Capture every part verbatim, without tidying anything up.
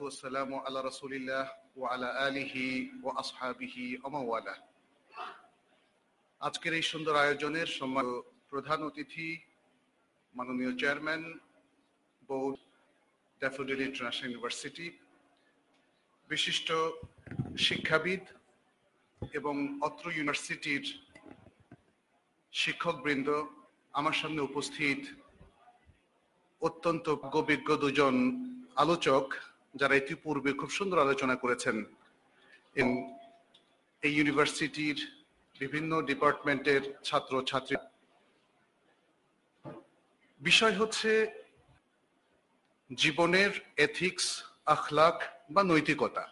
والسلام على رسول الله وعلى آله وأصحابه ومن والاه। আজকের এই সুন্দর আয়োজনের সম্মানিত প্রধান অতিথি, মাননীয় chairman board, Daffodil International University, বিশিষ্ট শিক্ষাবিদ এবং অত্র ইউনিভার্সিটির শিক্ষকবৃন্দ, আমার সামনে উপস্থিত অত্যন্ত অভিজ্ঞ দুজন আলোচক যারা ইতিপূর্বে খুব সুন্দর আলোচনা করেছেন এই ইউনিভার্সিটির বিভিন্ন ডিপার্টমেন্টের ছাত্র ছাত্রী। বিষয় হচ্ছে জীবনের এথিক্স, আখলাক বা নৈতিকতা।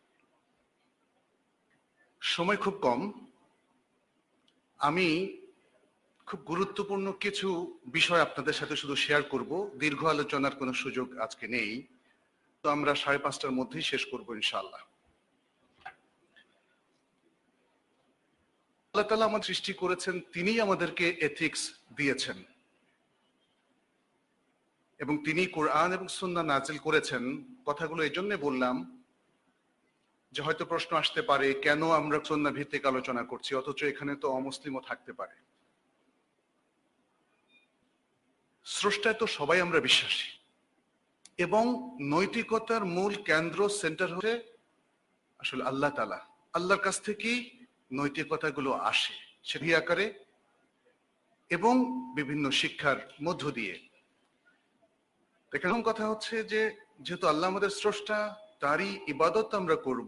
সময় খুব কম, আমি খুব গুরুত্বপূর্ণ কিছু বিষয় আপনাদের সাথে শুধু শেয়ার করব। দীর্ঘ আলোচনার কোনো সুযোগ আজকে নেই, তো আমরা সাড়ে পাঁচটার মধ্যেই শেষ করব ইনশাআল্লাহ। আল্লাহ তাআলা আমাদের সৃষ্টি করেছেন, তিনিই আমাদেরকে এথিক্স দিয়েছেন এবং তিনি কোরআন এবং সুন্নাহ নাজিল করেছেন। কথাগুলো এই জন্য বললাম যে হয়তো প্রশ্ন আসতে পারে, কেন আমরা সুন্নাহ ভিত্তিক আলোচনা করছি, অথচ এখানে তো অমুসলিমও থাকতে পারে। স্রষ্টায় তো সবাই আমরা বিশ্বাসী এবং নৈতিকতার মূল কেন্দ্র, সেন্টার হচ্ছে আসলে আল্লাহ তাআলা। আল্লাহর কাছ থেকেই নৈতিকতাগুলো আসে, সেটি আকারে এবং বিভিন্ন শিক্ষার মধ্য দিয়ে। এখন কথা হচ্ছে যে যেহেতু আল্লাহ আমাদের স্রষ্টা, তারই ইবাদত আমরা করব।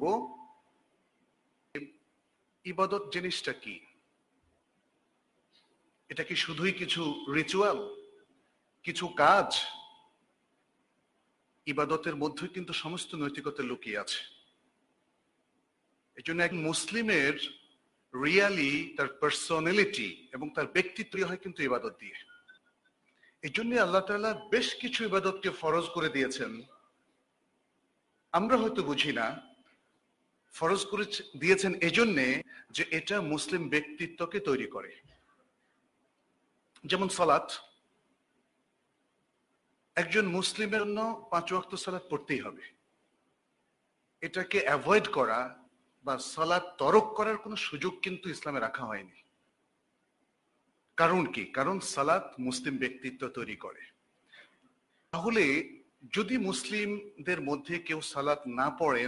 ইবাদত জিনিসটা কি? এটা কি শুধুই কিছু রিচুয়াল, কিছু কাজ? ইবাদতের মধ্যে কিন্তু সমস্ত নৈতিকতা লুকিয়ে আছে। এই জন্য এক মুসলিমের রিয়ালি তার পার্সোনালিটি এবং তার ব্যক্তিত্ব হয় কিন্তু ইবাদত দিয়ে। এই জন্য আল্লাহ তাআলা বেশ কিছু ইবাদতকে ফরজ করে দিয়েছেন, আমরা হয়তো বুঝি না। ফরজ করে দিয়েছেন এজন্যে যে এটা মুসলিম ব্যক্তিত্বকে তৈরি করে। যেমন সালাত, একজন মুসলিমের জন্য পাঁচ ওয়াক্ত সালাত পড়তেই হবে। এটাকে অ্যাভয়েড করা বা সালাত তরক করার কোনো সুযোগ কিন্তু ইসলামে রাখা হয়নি। কারণ কি? কারণ সালাত মুসলিম ব্যক্তিত্ব তৈরি করে। তাহলে যদি মুসলিমদের মধ্যে কেউ সালাত না পড়েন,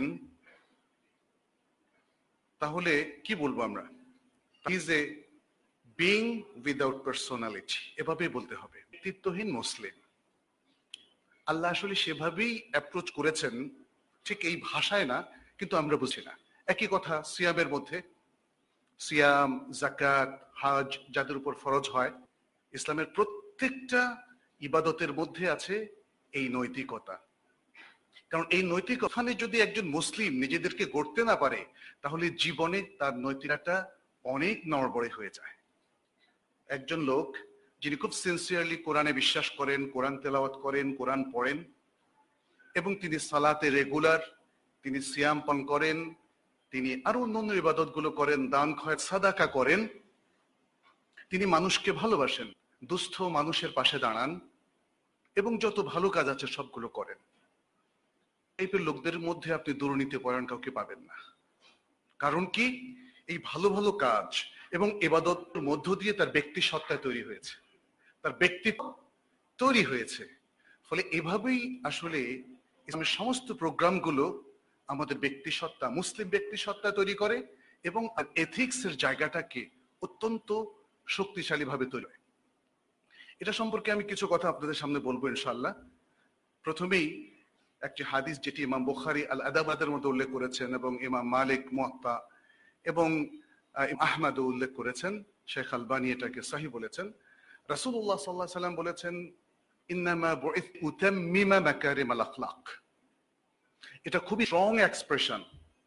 তাহলে কি বলবো আমরা? Is a being without personality, এভাবেই বলতে হবে, ব্যক্তিত্বহীন মুসলিম। আল্লাহ আসলে সেভাবেই অ্যাপ্রোচ করেছেন, ঠিক এই ভাষায় না, কিন্তু আমরা বুঝি না। একই কথা সিয়ামের মধ্যে, সিয়াম, যাকাত, হজ যাদের উপর ফরজ হয়, ইসলামের প্রত্যেকটা ইবাদতের মধ্যে আছে এই নৈতিকতা। কারণ এই নৈতিকতা যদি একজন মুসলিম নিজেদেরকে গড়তে না পারে, তাহলে জীবনে তার নৈতিকতা অনেক নড়বড়ে হয়ে যায়। একজন লোক যিনি খুব সিনসিয়ারলি কোরআনে বিশ্বাস করেন, কোরআন তেলাওয়াত করেন, কোরআন পড়েন এবং তিনি সালাতে রেগুলার, তিনি সিয়াম পালন করেন, তিনি আরো অন্যান্য ইবাদত গুলো করেন, দান খয়রাত সাদাকা করেন, তিনি মানুষকে ভালোবাসেন, দুস্থ মানুষের পাশে দাঁড়ান এবং যত ভালো কাজ আছে সবগুলো করেন। টাইপের লোকদের মধ্যে আপনি দুর্নীতি পরায়ণ কাউকে পাবেন না। কারণ কি? এই ভালো ভালো কাজ এবং ইবাদতের মধ্য দিয়ে তার ব্যক্তি সত্তা তৈরি হয়েছে, তার ব্যক্তিত্ব তৈরি হয়েছে। ফলে এভাবেই আসলে ইসলামের সমস্ত প্রোগ্রামগুলো আমাদের ব্যক্তি সত্তা, মুসলিম ব্যক্তি সত্তা তৈরি করে এবং এথিক্স এর জায়গাটাকে অত্যন্ত শক্তিশালী ভাবে তৈরি হয়। এটা সম্পর্কে আমি কিছু কথা আপনাদের সামনে বলবো ইনশাআল্লাহ। প্রথমেই একটি হাদিস যেটি ইমাম বুখারী আল আদাবাদের মধ্যে উল্লেখ করেছেন এবং ইমাম মালিক মুয়াত্তা এবং আহমদ উল্লেখ করেছেন, শেখ আলবানী এটাকে সহিহ বলেছেন। রাসূলুল্লাহ সাল্লাল্লাহু আলাইহি ওয়াসাল্লাম বলেছেন, ইন্নামা বুইথু উতাম্মিমা মাকারিমাল আখলাক। এটা খুবই স্ট্রং এক্সপ্রেশন।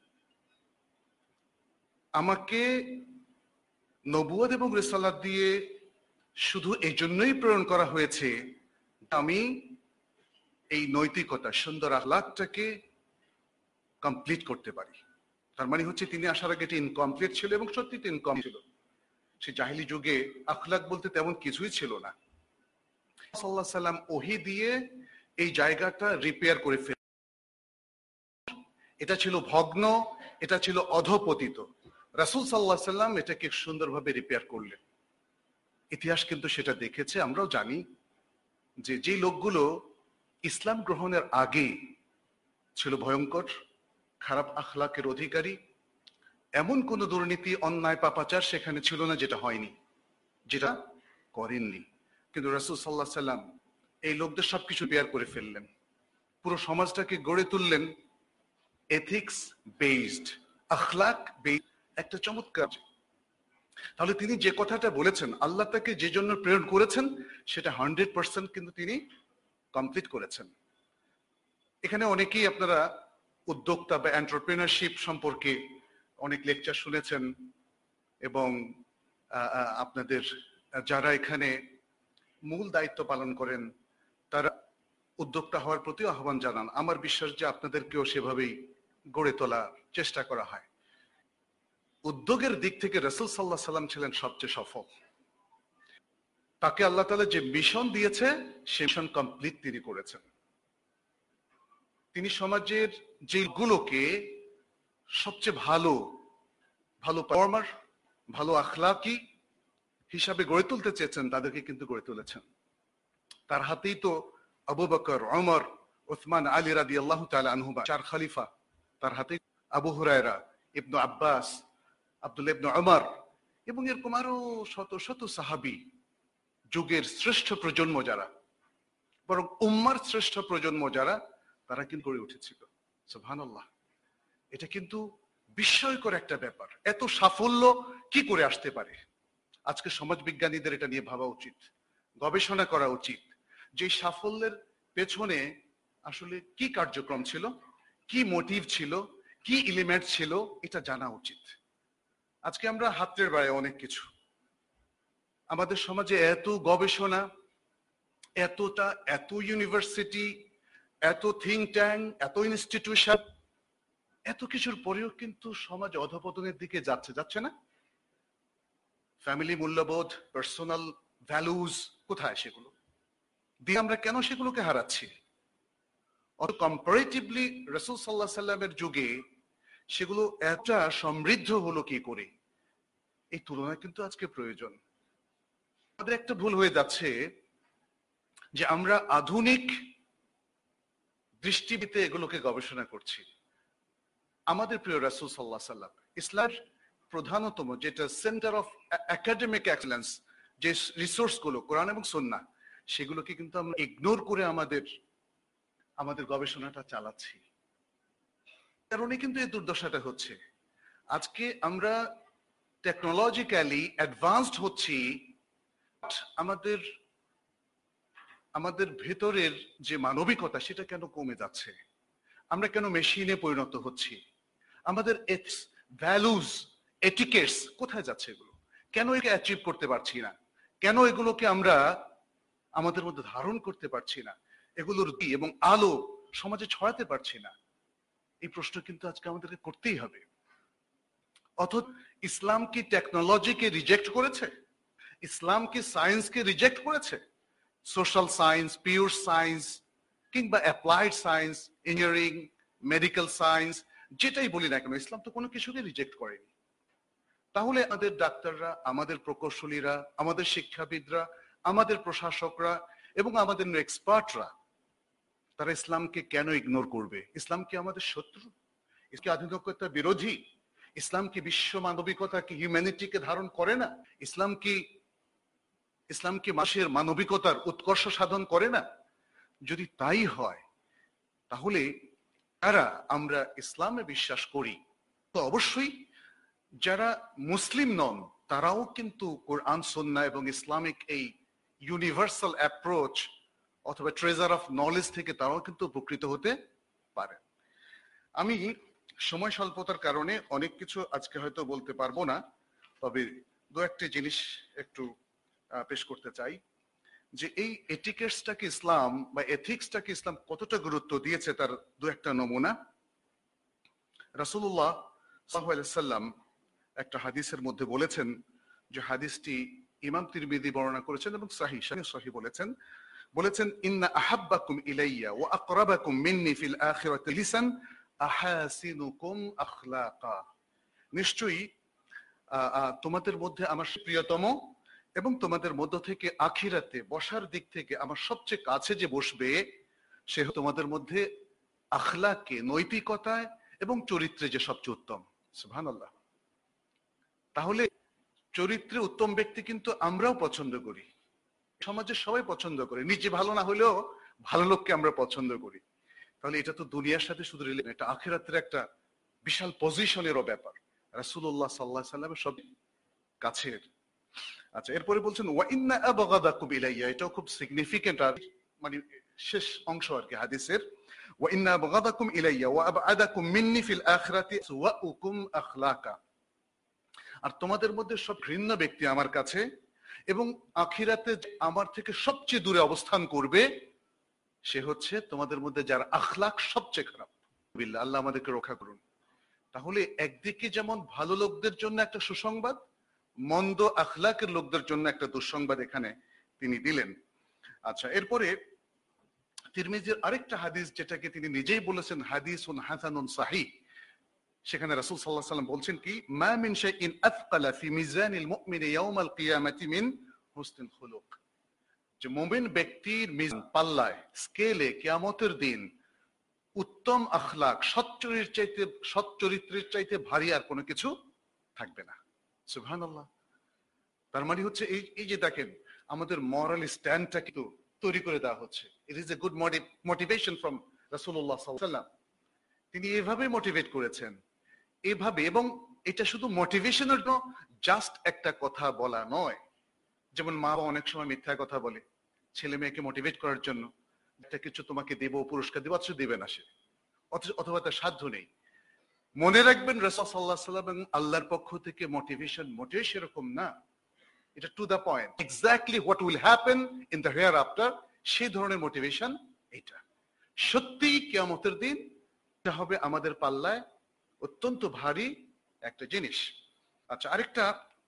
আমাকে নবুয়ত এবং রিসালাত দিয়ে শুধু এই জন্যই প্রেরণ করা হয়েছে আমি এই নৈতিকতা, সুন্দর আখলাকটাকে কমপ্লিট করতে পারি। তার মানে হচ্ছে তিনি আসার আগে এটি ইনকমপ্লিট ছিল এবং সত্যি ইনকমপ্লিট ছিল। সে জাহিলি যুগে আখলাক বলতে তেমন কিছুই ছিল না। সাল্লাল্লাহু আলাইহি ওয়াসাল্লাম ওহী দিয়ে এই জায়গাটা রিপেয়ার করে ফেলেন। এটা ছিল ভগ্ন, এটা ছিল অধপতিত। রাসূল সাল্লাল্লাহু আলাইহি সাল্লাম এটাকে সুন্দরভাবে রিপেয়ার করলেন। ইতিহাস কিন্তু সেটা দেখেছে। আমরাও জানি যে যে লোকগুলো ইসলাম গ্রহণের আগে ছিল ভয়ঙ্কর খারাপ আখলাকের অধিকারী, এমন কোন দুর্নীতি অন্যায় পাপাচার সেখানে ছিল না যেটা হয়নি, যেটা করেননি। কিন্তু রাসূল সাল্লাল্লাহু আলাইহি সাল্লাম এই লোকদের সবকিছু বেয়ার করে ফেললেন, পুরো সমাজটাকে গড়ে তুললেন এথিক্স বেসড, আখলাক বেসড একটা চমৎকার। তাহলে তিনি যে কথাটা বলেছেন, আল্লাহ তাকে যে জন্য প্রেরণ করেছেন সেটা হান্ড্রেড পার্সেন্ট কিন্তু তিনি কমপ্লিট করেছেন। এখানে অনেকেই আপনারা উদ্যোক্তা বা এন্টারপ্রেনারশিপ সম্পর্কে অনেক লেকচার শুনেছেন, এবং আপনাদের যারা এখানে মূল দায়িত্ব পালন করেন তারা উদ্যোক্তা হওয়ার প্রতি আহ্বান জানান। আমার বিশ্বাস যে আপনাদেরকেও সেভাবেই গড়ে তোলার চেষ্টা করা হয়। উদ্যোগের দিক থেকে রাসূল সাল্লাল্লাহু আলাইহি সাল্লাম ছিলেন সবচেয়ে সফল। তাকে আল্লাহ তাআলা যে মিশন দিয়েছে সে মিশন কমপ্লিট তিনি করেছেন। তিনি সমাজের যেগুলোকে সবচেয়ে ভালো ভালো পারফর্মার, ভালো আখলাকি হিসাবে গড়ে তুলতে চেয়েছেন তাদেরকে কিন্তু গড়ে তুলেছেন। তার হাতেই তো আবু বকর, ওমর, উসমান, আলী রাদিয়াল্লাহু তাআলা আনহুম চার খলিফা, তার হাতে আবু হুরায়রা, ইবনু আব্বাস, আব্দুল্লাহ ইবনে ওমর, এবং এরকম আরো শত শত সাহাবী, যুগের শ্রেষ্ঠ প্রজন্ম যারা, বরং উম্মার শ্রেষ্ঠ প্রজন্ম যারা, তারা কিন্তু গড়ে উঠেছিল। সুবহানাল্লাহ, এটা কিন্তু বিস্ময়কর একটা ব্যাপার। এত সাফল্য কি করে আসতে পারে? আজকে সমাজ বিজ্ঞানীদের এটা নিয়ে ভাবা উচিত, গবেষণা করা উচিত, যে সাফল্যের পেছনে আসলে কি কার্যক্রম ছিল, কি মোটিভ ছিল, কি এলিমেন্ট ছিল, এটা জানা উচিত। আজকে আমরা হাতের বাইরে অনেক কিছু, আমাদের সমাজে এত গবেষণা, এতটা এত ইউনিভার্সিটি, এত থিঙ্ক ট্যাঙ্ক, এত ইনস্টিটিউশন, এত কিছুর পরেও কিন্তু সমাজ অধপতনের দিকে যাচ্ছে, যাচ্ছে না? ফ্যামিলি মূল্যবোধ, পার্সোনাল ভ্যালুজ কোথায়? সেগুলো দিয়ে আমরা কেন সেগুলোকে হারাচ্ছি? অত কম্পারেটিভলি রাসূল সাল্লাল্লাহু আলাইহি সাল্লামের যুগে সেগুলো এতটা সমৃদ্ধ হলো কি করে? এই তুলনা কিন্তু আজকে প্রয়োজন। আমাদের একটা ভুল হয়ে যাচ্ছে যে আমরা আধুনিক দৃষ্টিতে এগুলোকে গবেষণা করছি। আমাদের প্রিয় রাসূল সাল্লাল্লাহু আলাইহি সাল্লাম ইসলামের প্রধানতম যেটা সেন্টার অফ একাডেমিক এক্সেলেন্স, যে রিসোর্স গুলো কোরআন এবং সুন্নাহ, সেগুলোকে কিন্তু আমরা ইগনোর করে আমাদের আমাদের গবেষণাটা চালাচ্ছি। কারণে কিন্তু এই দুর্দশাটা হচ্ছে। আজকে আমরা টেকনোলজিক্যালি অ্যাডভান্সড হচ্ছি, আমাদের আমাদের ভেতরের যে মানবিকতা সেটা কেন কমে যাচ্ছে? আমরা কেন মেশিনে পরিণত হচ্ছি? আমাদের এথিক্স, ভ্যালুজ, এটিকেটস কোথায় যাচ্ছে? এগুলো কেন একে অ্যাচিভ করতে পারছি না? কেন এগুলোকে আমরা আমাদের মধ্যে ধারণ করতে পারছি না? এগুলোর দি এবং আলো সমাজে ছড়াতে পারছি না? এই প্রশ্ন কিন্তু আজকে আমাদেরকে করতেই হবে। অথচ ইসলাম কি টেকনোলজিকে রিজেক্ট করেছে? ইসলাম কি সায়েন্সকে রিজেক্ট করেছে? সোশ্যাল সায়েন্স, পিওর সায়েন্স, কিংবা applied science, engineering, medical science, যেটাই বলি না কেন, ইসলাম তো কোনো কিছুকে রিজেক্ট করেনি। তাহলে আমাদের ডাক্তাররা, আমাদের প্রকৌশলীরা, আমাদের শিক্ষাবিদরা, আমাদের প্রশাসকরা এবং আমাদের এক্সপার্টরা, তারা ইসলামকে কেন ইগনোর করবে? ইসলাম কি আমাদের শত্রু? ইসলাম কি আধুনিকতার বিরোধী? ইসলাম কি বিশ্ব মানবিকতা, কি হিউম্যানিটিকে ধারণ করে না? ইসলাম কি ইসলাম কি মানুষের মানবিকতার উৎকর্ষ সাধন করে না? যদি তাই হয়, তাহলে যারা আমরা ইসলামে বিশ্বাস করি, তো অবশ্যই যারা মুসলিম নন তারাও কিন্তু কোরআন, সুন্নাহ এবং ইসলামিক এই ইউনিভার্সাল অ্যাপ্রোচ অথবা ট্রেজার অফ নলেজ থেকে তারাও কিন্তু উপকৃত হতে পারে। আমি সময় স্বল্পতার কারণে অনেক কিছু আজকে হয়তো বলতে পারবো না, তবে দু একটি জিনিস একটু পেশ করতে চাই, যে এই এটিকেটসটাকে ইসলাম বা এথিক্সটাকে ইসলাম কতটা গুরুত্ব দিয়েছে তার দু একটা নমুনা। রাসূলুল্লাহ সাল্লাল্লাহু আলাইহি ওয়াসাল্লাম একটা হাদিসের মধ্যে বলেছেন, যে হাদিসটি ইমাম তিরমিজি বর্ণনা করেছেন এবং সহিহ সহিহ বলেছেন, বলেছেন ইন্না আহাব্বাকুম ইলাইয়া ওয়া আকরাবাকুম মিন্নি ফিল আখিরাতি লিসান আহাসিনুকুম আখলাকা, নিশ্চয়ই তোমাদের মধ্যে আমার প্রিয়তম এবং তোমাদের মধ্য থেকে আখিরাতে বসার দিক থেকে আমার সবচেয়ে কাছে যে বসবে সে তোমাদের মধ্যে আখলাকে, নৈতিকতায় এবং চরিত্রে যে সবচেয়ে উত্তম। সুবহানাল্লাহ। তাহলে চরিত্রে উত্তম ব্যক্তি কিন্তু আমরাও পছন্দ করি, সমাজের সবাই পছন্দ করে, নিজে ভালো না হলেও ভালো লোককে আমরা পছন্দ করি। তাহলে এটা তো দুনিয়ার সাথে শুধু রিলেটেড, এটা আখিরাতের একটা বিশাল পজিশনেরও ব্যাপার। রাসূলুল্লাহ সাল্লাল্লাহু আলাইহি ওয়াসাল্লামের সব কাছের। আচ্ছা, এরপরে বলছেন ওয়া ইন্না আবগাদাকুম ইলাইয়া, এটাও খুব সিগনিফিকেন্ট, আর মানে শেষ অংশ আর কি হাদিসের। ওয়া ইন্না আবগাদাকুম ইলাইয়া ওয়া আবআদাকুম মিন্নি ফিল আখিরাতি সুওয়াউকুম আখলাকা, আর তোমাদের মধ্যে সব ঘৃণ্য ব্যক্তি আমার কাছে এবং আখিরাতে আমার থেকে সবচেয়ে দূরে অবস্থান করবে সে হচ্ছে তোমাদের মধ্যে যার আখলাক সবচেয়ে খারাপ। বিল্লাহ, আল্লাহ আমাদেরকে রক্ষা করুন। তাহলে একদিকে যেমন ভালো লোকদের জন্য একটা সুসংবাদ, মন্দ আখলাকের লোকদের জন্য একটা দুঃসংবাদ এখানে তিনি দিলেন। আচ্ছা, এরপরে তিরমিজির আরেকটা হাদিস যেটাকে তিনি নিজেই বলেছেন হাদিসুন হাসানুন সাহিহ, সেখানে রাসূল সাল্লাল্লাহু আলাইহি ওয়াসাল্লাম বলছেন কি, মা মিন শাইইন আথকালা ফি মিজানিল মুমিনি ইয়াউমাল কিয়ামাতি মিন হুসনিল খুলুক, যে মুমিন ব্যক্তির মিজান পাল্লায় স্কেলে কিয়ামতের দিন উত্তম আখলাক, সচ্চরিত্রের চাইতে সচ্চরিত্রের চাইতে ভারী আর কোনো কিছু থাকবে না। সুবহানাল্লাহ। তার মানে হচ্ছে এই এই যে দেখেন আমাদের মরাল স্ট্যান্ডটা কিন্তু তৈরি করে দেওয়া হচ্ছে। It is a good motivation from রাসূলুল্লাহ সাল্লাল্লাহু আলাইহি ওয়াসাল্লাম। তিনি এভাবে মোটিভেট করেছেন, এভাবে, এবং এটা শুধু মোটিভেশনের জন্য জাস্ট একটা কথা বলা নয়। যেমন মা বাবা অনেক সময় মিথ্যা কথা বলে ছেলে মেয়েকে মোটিভেট করার জন্য, একটা কিছু তোমাকে দেব, পুরস্কার দেব, অথচ দেবে না সে, অথবা তার সাধ্য নেই। মনে রাখবেন রাসূল সাল্লাল্লাহু আলাইহি ওয়াসাল্লাম এবং আল্লাহর পক্ষ থেকে মোটিভেশন মোটেই সেরকম না। এটা to the point, exactly what will happen in the hereafter, সেই ধরনের মোটিভেশন এটা। সত্যি কিয়ামতের দিন এটা হবে আমাদের পাল্লায় অত্যন্ত ভারী একটা জিনিস। আচ্ছা, আরেকটা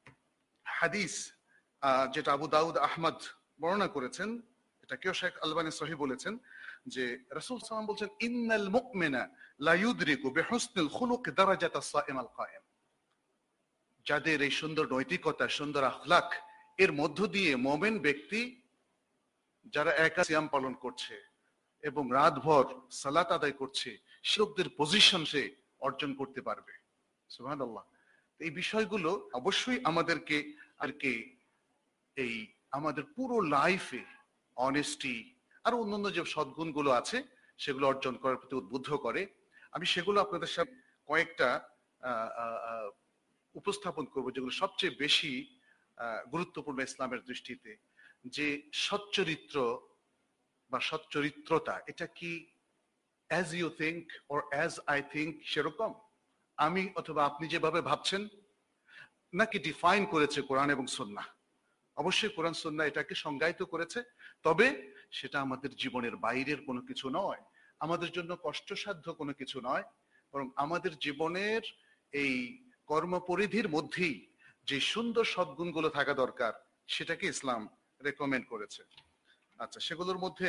হাদিস যেটা আবু দাউদ আহমদ বর্ণনা করেছেন, এটাকেও শেখ আলবানী সহিহ বলেছেন, যে রাসূল সাল্লাল্লাহু আলাইহি ওয়াসাল্লাম বলছেন ইন্নাল মুমিনা লা ইউদরিকু বিহুসনিল খুলুক দারাজাতাস সাইমাল কায়েম, যাদের এই সুন্দর নৈতিকতা, সুন্দর আখলাক, এর মধ্য দিয়ে মুমিন ব্যক্তি যারা একা সিয়াম পালন করছে এবং রাতভর সালাত আদায় করছে, সে লোকদের পজিশন সে অর্জন করতে পারবে। সুবহানাল্লাহ। এই বিষয়গুলো অবশ্যই আমাদেরকে আর কি এই আমাদের পুরো লাইফে অনেস্টি আর অন্যান্য যে সদ্গুণগুলো আছে সেগুলো অর্জন করার প্রতি উদ্বুদ্ধ করে। আমি সেগুলো আপনাদের সাথে কয়েকটা উপস্থাপন করব যেগুলো সবচেয়ে বেশি গুরুত্বপূর্ণ ইসলামের দৃষ্টিতে। যে সচ্চরিত্র বা সচ্চরিত্রতা, এটা কি as you think or as I think সেরকম, আমি অথবা আপনি যেভাবে ভাবছেন, নাকি ডিফাইন করেছে কোরআন এবং সুন্নাহ? অবশ্যই কোরআন সুন্নাহ এটাকে সংজ্ঞায়িত করেছে, তবে সেটা আমাদের জীবনের বাইরের কোনো কিছু নয়, আমাদের জন্য কষ্টসাধ্য কোনো কিছু নয়, বরং আমাদের জীবনের এই কর্মপরিধির মধ্যেই যে সুন্দর সদ্গুণগুলো থাকা দরকার সেটাকে ইসলাম রেকমেন্ড করেছে। আচ্ছা, সেগুলোর মধ্যে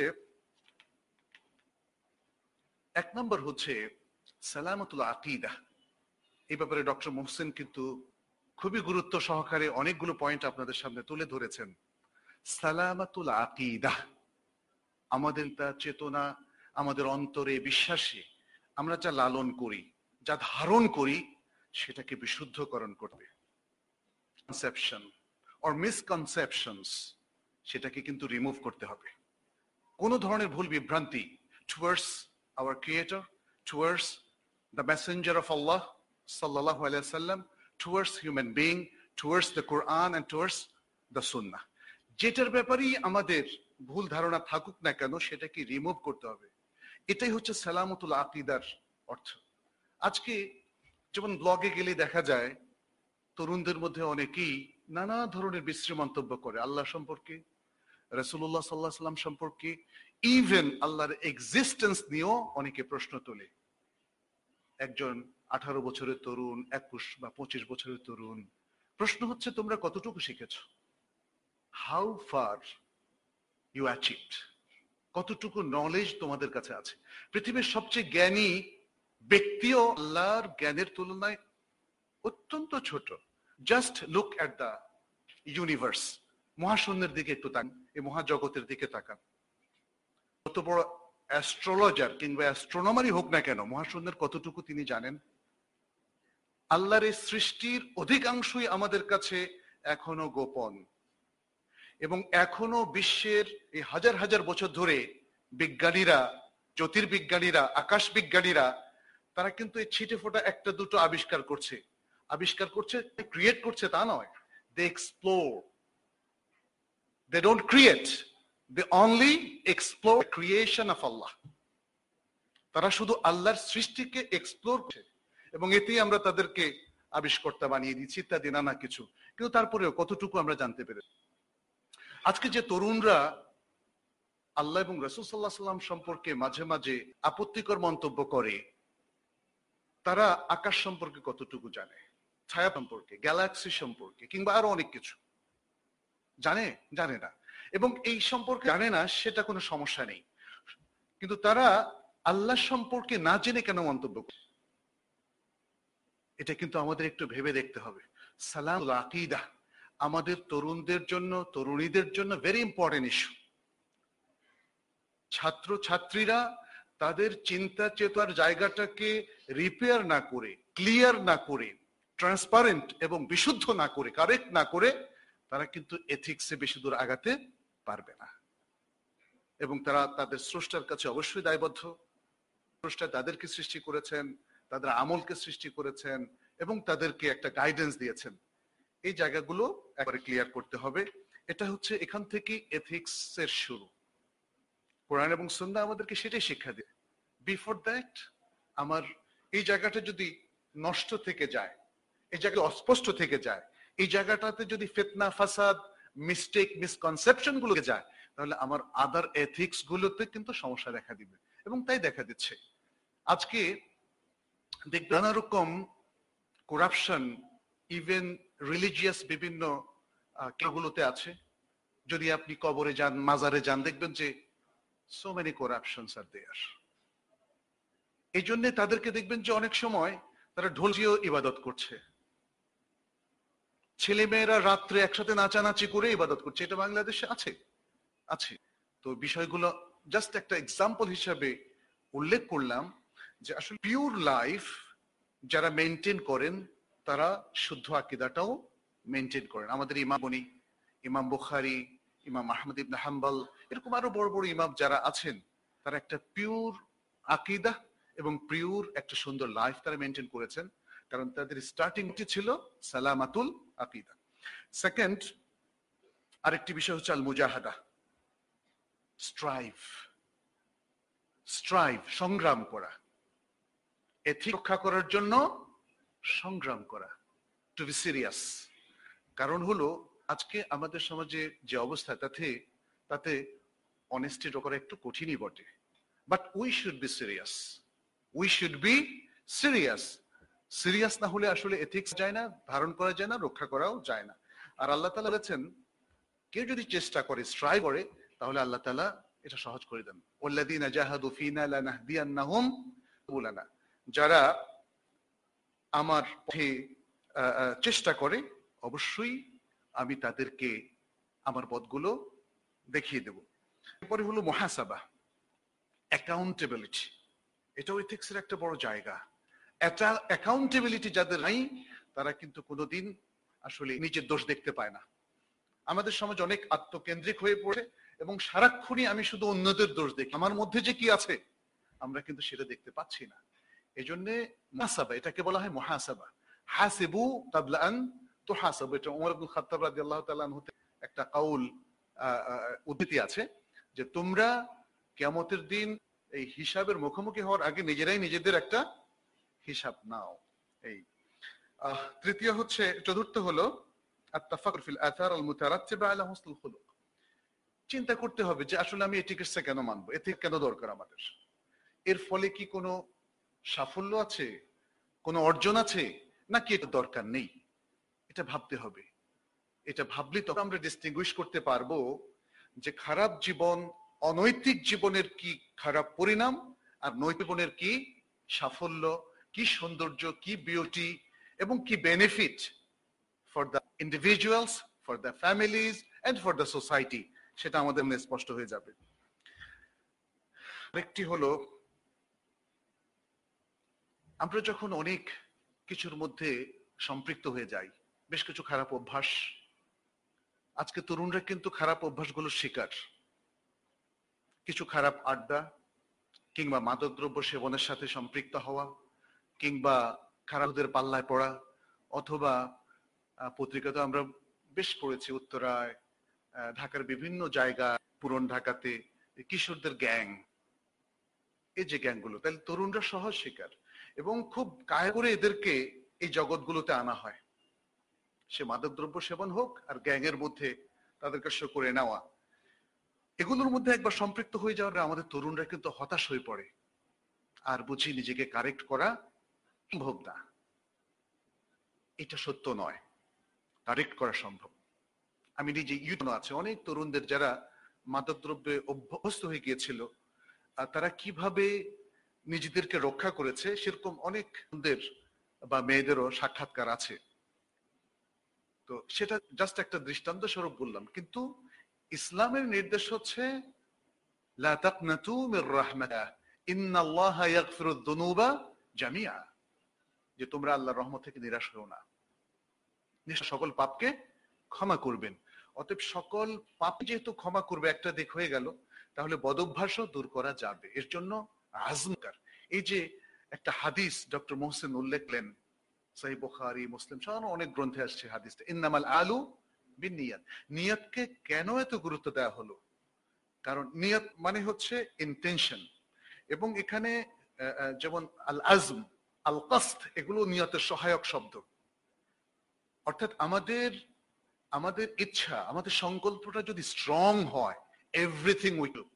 এক নম্বর হচ্ছে সালামাতুল আকীদা। এই ব্যাপারে ডক্টর মোহসিন কিন্তু খুবই গুরুত্ব সহকারে অনেকগুলো পয়েন্ট আপনাদের সামনে তুলে ধরেছেন। সালামাতুল আকীদা, আমাদের তা চেতনা, আমাদের অন্তরে বিশ্বাসে আমরা যা লালন করি, যা ধারণ করি, সেটাকে বিশুদ্ধকরণ করবে। কনসেপশন অর মিসকনসেপশনস, সেটাকে কিন্তু রিমুভ করতে হবে। কোন ধরনের ভুল বিভ্রান্তি towards our creator, towards the messenger of Allah সাল্লাল্লাহু আলাইহি ওয়াসাল্লাম, towards human being, towards the Quran and towards the Sunnah, যেটার ব্যাপারেই আমাদের ভুল ধারণা থাকুক না কেন সেটাকে রিমুভ করতে হবে। এটাই হচ্ছে সালামতুল আকীদার অর্থ। আজকে যেমন ব্লগে গেলে দেখা যায় তরুণদের মধ্যে অনেকেই নানা ধরনের বিশ্রী মন্তব্য করে আল্লাহ সম্পর্কে, রাসূলুল্লাহ সাল্লাল্লাহু আলাইহি ওয়াসাল্লাম সম্পর্কে, ইভেন আল্লাহর এক্সিস্টেন্স নিয়েও অনেকে প্রশ্ন তোলে। একজন আঠারো বছরের তরুণ, একুশ বা পঁচিশ বছরের তরুণ, প্রশ্ন হচ্ছে তোমরা কতটুকু শিখেছো? হাউ ফার ইউ অ্যাচিভড, কতটুকু নলেজ তোমাদের কাছে আছে? পৃথিবীর সবচেয়ে জ্ঞানী ব্যক্তিও আল্লাহর জ্ঞানের তুলনায় অত্যন্ত ছোট। Just look at the universe, মহাশূন্যের দিকে একটু তাকান, এই মহাজগতের দিকে তাকান। কত বড় অ্যাস্ট্রোলজার কিংবা অ্যাস্ট্রোনমারই হোক না কেন, মহাশূন্যের কতটুকু তিনি জানেন? আল্লাহর এই সৃষ্টির অধিকাংশই আমাদের কাছে এখনো গোপন, এবং এখনো বিশ্বের এই হাজার হাজার বছর ধরে বিজ্ঞানীরা, জ্যোতির্বিজ্ঞানীরা, আকাশ বিজ্ঞানীরা, তারা কিন্তু এই ছিটে ফোটা একটা দুটো আবিষ্কার করছে। আবিষ্কার করছে, ক্রিয়েট করছে তা নয়। They explore, they don't create, they only explore creation of Allah. তারা শুধু আল্লাহর সৃষ্টিকে এক্সপ্লোর করছে, এবং এতেই আমরা তাদেরকে আবিষ্কর্তা বানিয়ে দিচ্ছি ইত্যাদি নানা কিছু। কিন্তু তারপরেও কতটুকু আমরা জানতে পেরেছি? আজকে যে তরুণরা আল্লাহ এবং রাসূল সাল্লাল্লাহু আলাইহি ওয়াসাল্লাম সম্পর্কে মাঝে মাঝে আপত্তিকর মন্তব্য করে, তারা আকাশ সম্পর্কে কতটুকু জানে, ছায়া সম্পর্কে, গ্যালাক্সি সম্পর্কে, কিংবা আরো অনেক কিছু জানে? জানে না। এবং এই সম্পর্কে জানে না, সেটা কোনো সমস্যা নেই, কিন্তু তারা আল্লাহ সম্পর্কে না জেনে কেন মন্তব্য করে? এটা কিন্তু আমাদের একটু ভেবে দেখতে হবে। সালামুল আকীদা আমাদের তরুণদের জন্য, তরুণীদের জন্য ভেরি ইম্পর্টেন্ট ইস্যু। ছাত্র ছাত্রীরা তাদের চিন্তা চেতনার জায়গাটাকে রিপেয়ার না করে, ক্লিয়ার না করে, ট্রান্সপারেন্ট এবং বিশুদ্ধ না করে, কারেক্ট না করে, তারা কিন্তু এথিক্সে বেশি দূর আগাতে পারবে না। এবং তারা তাদের স্রষ্টার কাছে অবশ্যই দায়বদ্ধ। স্রষ্টা তাদেরকে সৃষ্টি করেছেন, তাদের আমলকে সৃষ্টি করেছেন, এবং তাদেরকে একটা গাইডেন্স দিয়েছেন। এই জায়গাগুলো একবারে ক্লিয়ার করতে হবে। এটা হচ্ছে এখান থেকে এথিক্স এর শুরু। কোরআন এবং সুন্নাহ আমাদেরকে সেটাই শিক্ষা দেয়। বিফোর দ্যাট আমার এই জায়গাটা যদি নষ্ট থেকে যায়, এই জায়গাটা অস্পষ্ট থেকে যায়, এই জায়গাটাতে যদি ফিতনা, ফাসাদ, মিস্টেক, মিসকনসেপশন গুলোকে যায়, তাহলে আমার আদার এথিক্স গুলোতে কিন্তু সমস্যা দেখা দিবে, এবং তাই দেখা দিচ্ছে। আজকে দেখ নানা রকম করাপশন, ইভেন রিলিজিয়াস বিভিন্ন কেগুলোতে আছে। যদি আপনি কবরে যান, মাজারে যান, দেখবেন যে so many corruptions are there. এই জন্য তাদেরকে দেখবেন যে অনেক সময় তারা ঢোলজিও ইবাদত করছে, ছেলেমেয়েরা রাত্রে একসাথে নাচানাচি করে ইবাদত করছে। এটা বাংলাদেশে আছে আছে তো বিষয়গুলো জাস্ট একটা এক্সাম্পল হিসাবে উল্লেখ করলাম, যে আসলে পিওর লাইফ যারা মেনটেন করেন, তারা শুদ্ধ আকীদাটাও মেনটেন করেন। আমাদের ইমাম বনি, ইমাম বুখারী, ইমাম আহমদ ইবনে হাম্বল, এরকম আরো বড় বড় ইমাম যারা আছেন, তারা একটা পিওর আকীদা এবং পিওর একটা সুন্দর লাইফ তারা মেনটেন করেছেন, কারণ তাদের স্টার্টিংটি ছিল সালামাতুল আকীদা। সেকেন্ড আরেকটি বিষয় হচ্ছে আল মুজাহাদা, স্ট্রাইভ, স্ট্রাইভ সংগ্রাম করা, এথিক্স রক্ষা করার জন্য সংগ্রাম করা, টু বি সিরিয়াস। কারণ হলো আজকে আমাদের সমাজে যে অবস্থা, তাতে তাতে অনেস্টি করা একটু কঠিনই বটে, but we should be serious, we should be serious. Serious না হলে আসলে এথিক্স যায় না, ধারণ করা যায় না, রক্ষা করাও যায় না। আর আল্লাহ তাআলা বলেছেন, কেউ যদি চেষ্টা করে, স্ট্রাইভ করে, তাহলে আল্লাহ তাআলা এটা সহজ করে দেন। ওয়াল্লাযীনা জাহাদু ফীনা লানাহদিয়ান্নাহুম সুবুলানা, যারা আমার পথে চেষ্টা করে, অবশ্যই আমি তাদেরকে আমার পথগুলো দেখিয়ে দেব। এরপরে হলো মুহাসাবা, অ্যাকাউন্টেবিলিটি। এটাও এথিক্সের একটা বড় জায়গা। এটা অ্যাকাউন্টেবিলিটি যাদের নাই, তারা কিন্তু কোনোদিন আসলে নিজের দোষ দেখতে পায় না। আমাদের সমাজ অনেক আত্মকেন্দ্রিক হয়ে পড়ে, এবং সারাক্ষণই আমি শুধু অন্যদের দোষ দেখি, আমার মধ্যে যে কি আছে আমরা কিন্তু সেটা দেখতে পাচ্ছি না। এই জন্য মুহাসাবা, এটাকে বলা হয় মুহাসাবা। হাসিবু ক্বাবলা আন তুহাসাবু, এটা ওমর ইবনে খাত্তাব রাদিয়াল্লাহু তাআলা আনহু একটা কাউল উদ্ধৃতি আছে, যে তোমরা কিয়ামতের দিন এই হিসাবের মুখোমুখি হওয়ার আগে নিজেরাই নিজেদের একটা হিসাব নাও। এই তৃতীয় হচ্ছে, চতুর্থ হলো আত-তাফাক্কুর ফিল আথার আল মুতারাত্তিবা আলা হুসনুল খুলুক। চিন্তা করতে হবে যে আসলে আমি এটিকেটসটা কেন মানবো, এথিক কেন দরকার আমাদের, এর ফলে কি কোনো সাফল্য আছে, কোনো অর্জন আছে, নাকি এটা দরকার নেই। এটা ভাবতে হবে। এটা ভাবলে তখন আমরা ডিস্টিংগুইশ করতে পারবো যে খারাপ জীবন, অনৈতিক জীবনের কি খারাপ পরিণাম, আর নৈতিক জীবনের কি সাফল্য, কি সৌন্দর্য, কি বিউটি এবং কি benefit for the individuals, for the families and for the society, সেটা আমাদের মনে স্পষ্ট হয়ে যাবে। আরেকটি হলো, আমরা যখন অনেক কিছুর মধ্যে সম্পৃক্ত হয়ে যাই, বেশ কিছু খারাপ অভ্যাস, আজকে তরুণরা কিন্তু খারাপ অভ্যাসগুলোর শিকার। কিছু খারাপ আড্ডা কিংবা মাদকদ্রব্য সেবনের সাথে সম্পৃক্ত হওয়া, কিংবা খারাপদের পাল্লায় পড়া, অথবা পত্রিকাতে আমরা বেশ পড়েছি উত্তরায়, ঢাকার বিভিন্ন জায়গা, পুরন ঢাকাতে কিশোরদের গ্যাং, এই যে গ্যাংগুলো, তাহলে তরুণরা সহজ শিকার এবং খুব কায় করে এদেরকে এই জগৎগুলোতে আনা হয়। সে মাদকদ্রব্য সেবন হোক আর গ্যাংয়ের মধ্যে তাদেরকে শো করে নেওয়া, এগুলোর মধ্যে একবার সম্পৃক্ত হয়ে যাওয়ার আমাদের তরুণরা কিন্তু হতাশ হয়ে পড়ে, আর বুঝি নিজেকে কারেক্ট করা সম্ভব না। এটা সত্য নয়, কারেক্ট করা সম্ভব। আমি নিজে ইউটিউব আছে অনেক তরুণদের যারা মাদকদ্রব্যে অভ্যস্ত হয়ে গিয়েছিল, তারা কিভাবে নিজেদেরকে রক্ষা করেছে সেরকম অনেক বা মেয়েদেরও সাক্ষাৎকার আছে। তো সেটা জাস্ট একটা দৃষ্টান্ত স্বরূপ বললাম। কিন্তু ইসলামের নির্দেশ হচ্ছে লা তাকনাতু মির রাহমাতিল্লাহ ইন্নাল্লাহা ইয়াগফিরুয যুনুবা জামিআ, যে তোমরা আল্লাহর রহমত থেকে নিরাশ হও না, নিশ্চয় সকল পাপকে ক্ষমা করবেন। অতএব সকল পাপ যেহেতু ক্ষমা করবে, একটা দিক হয়ে গেল, তাহলে বদভ্যাসও দূর করা যাবে। এর জন্য আজমকার, এই যে একটা হাদিস ডক্টর মোহসেন উল্লেখ করলেন, সহিহ বুখারী, মুসলিম সহ অনেক গ্রন্থে আসছে হাদিসটা, ইন্নামাল আলু বিন্নিয়াত। নিয়তকে কেন এত গুরুত্ব দেওয়া হলো? কারণ নিয়ত মানে হচ্ছে ইন্টেনশন, এবং এখানে যেমন আল আজম, আল কাসদ, এগুলো নিয়তের সহায়ক শব্দ। অর্থাৎ আমাদের আমাদের ইচ্ছা, আমাদের সংকল্পটা যদি স্ট্রং হয়, everything will do,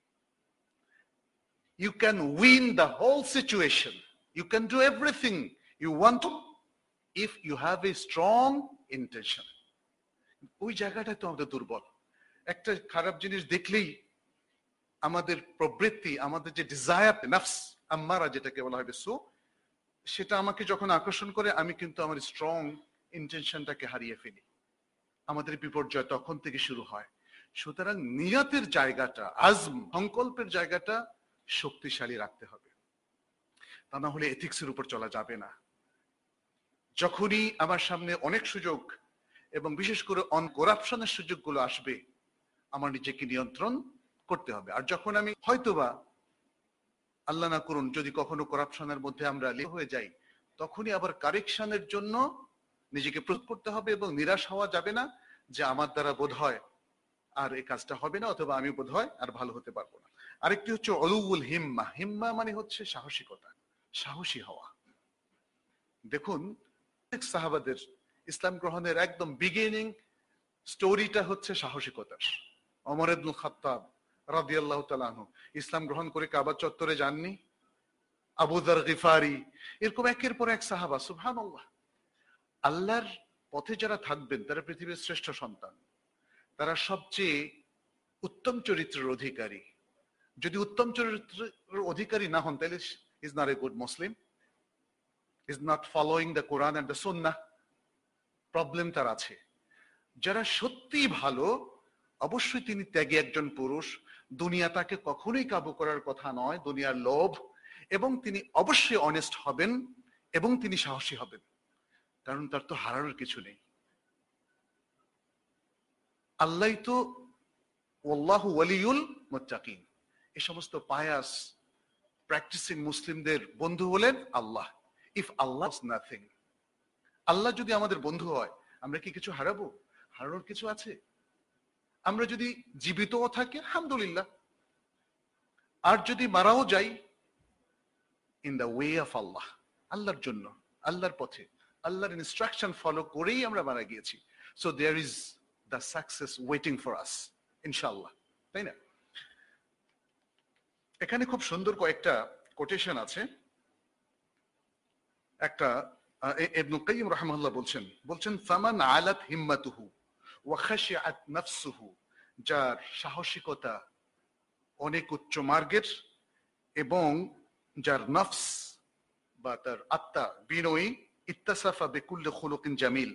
you can win the whole situation, you can do everything you want to if you have a strong intention. ওই জায়গাটা তো আমাদের দুর্বল। একটা খারাপ জিনিস দেখলেই আমাদের প্রবৃত্তি, আমাদের যে ডিজায়ার, নাফস আম্মারা যেটাকে বলা হয় সো, সেটা আমাকে যখন আকর্ষণ করে, আমি কিন্তু আমার স্ট্রং ইন্টেনশনটাকে হারিয়ে ফেলি। আমাদের বিপর্যয় তখন থেকে শুরু হয়। সুতরাং নিয়তের জায়গাটা, আজম, সংকল্পের জায়গাটা শক্তিশালী রাখতে হবে, তা না হলে এথিক্সের উপর চলা যাবে না। যখনই আমার সামনে অনেক সুযোগ এবং বিশেষ করে অন করাপশনের সুযোগগুলো আসবে, আমার নিজেকে নিয়ন্ত্রণ করতে হবে। আর যখন আমি হয়তোবা, আল্লাহ না করুন, যদি কখনো করাপশনের মধ্যে আমরা লিপ্ত হয়ে যাই, তখনই আবার কারেকশনের জন্য নিজেকে প্রস্তুত করতে হবে এবং নিরাশ হওয়া যাবে না যে আমার দ্বারা বোধ হয় আর এই কাজটা হবে না, অথবা আমি বোধ হয় আর ভালো হতে পারবো না। আরেকটি হচ্ছে উলুউল হিম্মা। হিম্মা মানে হচ্ছে সাহসিকতা, সাহসী হওয়া। দেখুন সাহাবাদের ইসলাম গ্রহণের একদম বিগিনিং স্টোরিটা হচ্ছে সাহসিকতার। ওমর ইবনুল খাত্তাব রাদিয়াল্লাহু তাআলা আনহু ইসলাম গ্রহণ করে কাবা চত্বরে যাননি? আবু যার গিফারি, এরকম একের পর এক সাহাবা, সুবহানাল্লাহ। আল্লাহর পথে যারা থাকবেন তারা পৃথিবীর শ্রেষ্ঠ সন্তান, তারা সবচেয়ে উত্তম চরিত্রের অধিকারী। যদি উত্তম চরিত্রের অধিকারী না হন, তাহলে is not a good Muslim, is not following the Quran and the Sunnah. Problem তার আছে। যারা সত্যি ভালো, অবশ্যই তিনি ত্যাগী একজন পুরুষ, দুনিয়া তাকে কখনোই কাবু করার কথা নয়, দুনিয়ার লোভ, এবং তিনি অবশ্যই অনেস্ট হবেন এবং তিনি সাহসী হবেন, কারণ তার তো হারানোর কিছু নেই। আল্লাহ তো ওয়াল্লাহু ওয়ালিউল মুত্তাকিন, এই সমস্ত পায়াস প্র্যাকটিসিং মুসলিমদের বন্ধু হলেন আল্লাহ। ইফ আল্লাহ ইজ নাথিং, আল্লাহ যদি আমাদের বন্ধু হয়, আমরা কি কিছু হারাবো? হারানোর কিছু আছে? আমরা যদি জীবিতও থাকি আলহামদুলিল্লাহ, আর যদি মারাও যাই, in the way of Allah, আল্লাহর জন্য, আল্লাহর পথে, আল্লাহর ইনস্ট্রাকশন ফলো করেই আমরা মারা গিয়েছি। So there is the success waiting for us ইনশাআল্লাহ, তাই না? এখানে খুব সুন্দর কয়েকটা কোটেশন আছে। একটা ইবনুল কাইয়িম রাহিমাহুল্লাহ বলছেন বলছেন ফামান আলাত হিম্মাতুহু ওয়া খাশিআত নাফসুহু, যার সাহসিকতা অনেক উচ্চ মার্গের এবং যার নফস বা তার আত্মা বিনয়ী, ইত্তাসাফা বিকুল্লি খুলুকিন জামিল,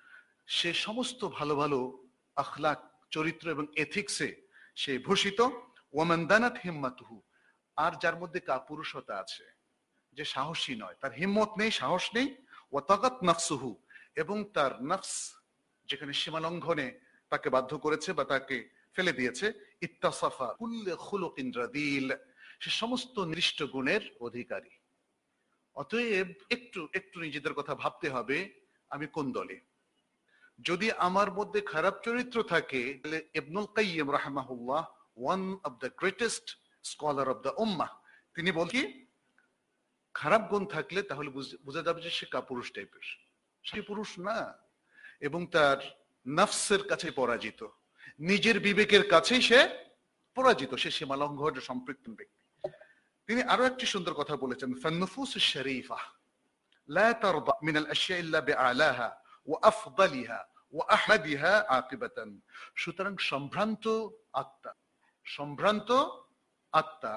সে সমস্ত ভালো ভালো আখলাক, চরিত্র এবং এথিক্সে সে ভূষিত। ওয়ামান দানাত হিম্মাতুহু, আর যার মধ্যে কাপুরুষতা আছে, যে সাহসী নয়, তার হিম্মত নেই, সাহস নেই। ওয়া তাগাত নাফসুহু, এবং তার নফস যেখানে সীমালঙ্ঘনে তাকে বাধ্য করেছে বা তাকে ফেলে দিয়েছে। ইত্তাসাফা কুল্লি খুলুকিন রাদিল, সে সমস্ত নিকৃষ্ট গুণের অধিকারী। অতএব একটু একটু নিজেদের কথা ভাবতে হবে, আমি কোন দলে। যদি আমার মধ্যে খারাপ চরিত্র থাকে, তাহলে ইবনুল কাইয়িম রাহিমাহুল্লাহ, one of the greatest scholar of the ummah, তিনি বলেন খারাপ গুণ থাকলে তাহলে বোঝা যাবে যে সে কাপুরুষ টাইপের, সে পুরুষ না, এবং তার নফসের কাছে পরাজিত, নিজের বিবেকের কাছেই সে পরাজিত, সে সীমালঙ্ঘনে সম্পৃক্ত ব্যক্তি। তিনি আরো একটি সুন্দর কথা বলেছেন, ফান্নুফুস শরীফা লা তারদা মিনাল আশিয়া ইল্লা বিআলাহা ওয়া আফদালিহা ওয়া আহমাদিহা আকিবাতান। সুতরাং সম্ভ্রান্ত আত্মা, সম্ভ্রান্ত আত্মা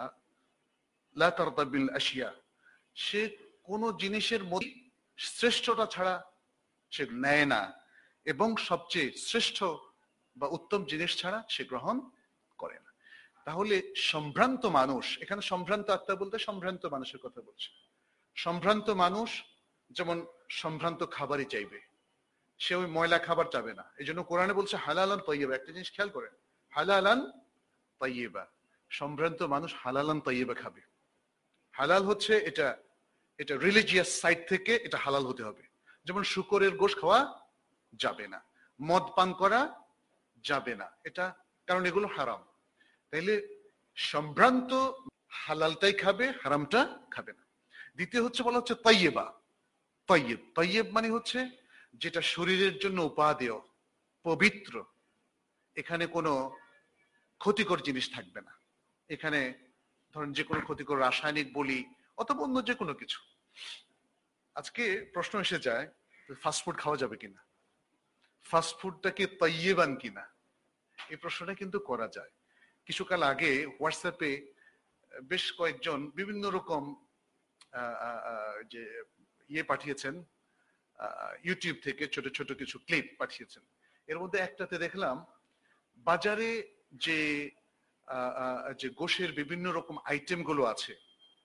লা তারদা বিল আশিয়া, সে কোন জিনিসের মধ্যে শ্রেষ্ঠটা ছাড়া সে নেয় না, এবং সবচেয়ে শ্রেষ্ঠ বা উত্তম জিনিস ছাড়া সে গ্রহণ করে না। তাহলে সম্ভ্রান্ত মানুষ, এখানে সম্ভ্রান্ত আত্মা বলতে সম্ভ্রান্ত মানুষের কথা বলছে। সম্ভ্রান্ত মানুষ যেমন সম্ভ্রান্ত খাবারই চাইবে, সে ওই ময়লা খাবার চাবে না। এই জন্য কোরআনে বলছে হালালান তাইয়্যিবা। একটা জিনিস খেয়াল করেন, হালালান তাইয়্যিবা, সম্ভ্রান্ত মানুষ হালালান তাইয়্যিবা খাবে। হালাল হচ্ছে এটা, এটা রিলিজিয়াস সাইড থেকে এটা হালাল হতে হবে। যেমন শুকরের গোশত খাওয়া যাবে না, মদ পান করা যাবে না, এটা কারণ এগুলো হারাম। তাইলে সম্ভ্রান্ত হালালটাই খাবে, হারামটা খাবে না। দ্বিতীয় হচ্ছে বলা হচ্ছে তাইয়্যিবা। তাইয়্যিব, তাইয়্যিব মানে হচ্ছে যেটা শরীরের জন্য উপাদেয়, পবিত্র, এখানে কোনো ক্ষতিকর জিনিস থাকবে না। এখানে ধরেন যে কোনো ক্ষতিকর রাসায়নিক বলি অথবা অন্য যে কোনো কিছু। আজকে প্রশ্ন এসে যায় ফাস্টফুড খাওয়া যাবে কিনা, ফাস্টফুডটা কি তাইয়্যিবান কিনা, এই প্রশ্নটা কিন্তু করা যায়। কিছুকাল আগে হোয়াটসঅ্যাপে বেশ কয়েকজন বিভিন্ন রকম যে ইয়ে পাঠিয়েছেন, ইউটিউব থেকে ছোট ছোট কিছু ক্লিপ পাঠিয়েছেন। এর মধ্যে একটাতে দেখলাম বাজারে যে যে গোশের বিভিন্ন রকম আইটেম গুলো আছে,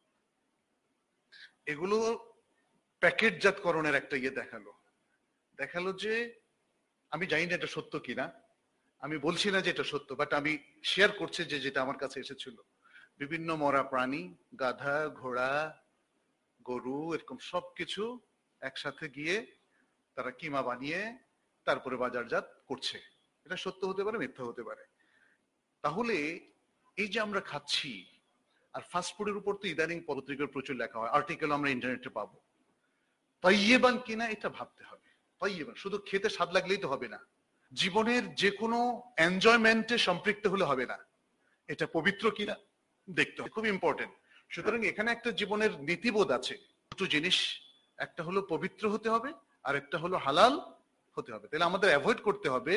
এগুলো প্যাকেটজাতকরণের একটা ইয়ে দেখালো। দেখালো যে, আমি জানি না এটা সত্য কিনা, আমি বলছি না যে এটা সত্য, বাট আমি শেয়ার করছি যে যেটা আমার কাছে এসেছিল। বিভিন্ন মরা প্রাণী, গাধা, ঘোড়া, গরু, এরকম সবকিছু একসাথে গিয়ে তারা কিমা বানিয়ে তারপরে বাজারজাত করছে। এটা সত্য হতে পারে, মিথ্যা হতে পারে। তাহলে এই যে আমরা খাচ্ছি, আর ফাস্টফুডের উপর তো ইদানিং পত্রিকার প্রচুর লেখা হয়, আর্টিকেল আমরা ইন্টারনেটে পাবো, তাইয়্যিবান কিনা এটা ভাবতে হবে। তাইয়্যিবান শুধু খেতে স্বাদ লাগলেই তো হবে না, জীবনের যে কোনো এনজয়মেন্টে সম্পৃক্ত হলে হবে না, এটা পবিত্র কিনা দেখতে হবে, খুব ইম্পর্টেন্ট। সুতরাং এখানে একটা জীবনের নীতিবোধ আছে, দুটো জিনিস, একটা হলো পবিত্র হতে হবে আর একটা হলো হালাল হতে হবে। তাহলে আমাদের অ্যাভয়েড করতে হবে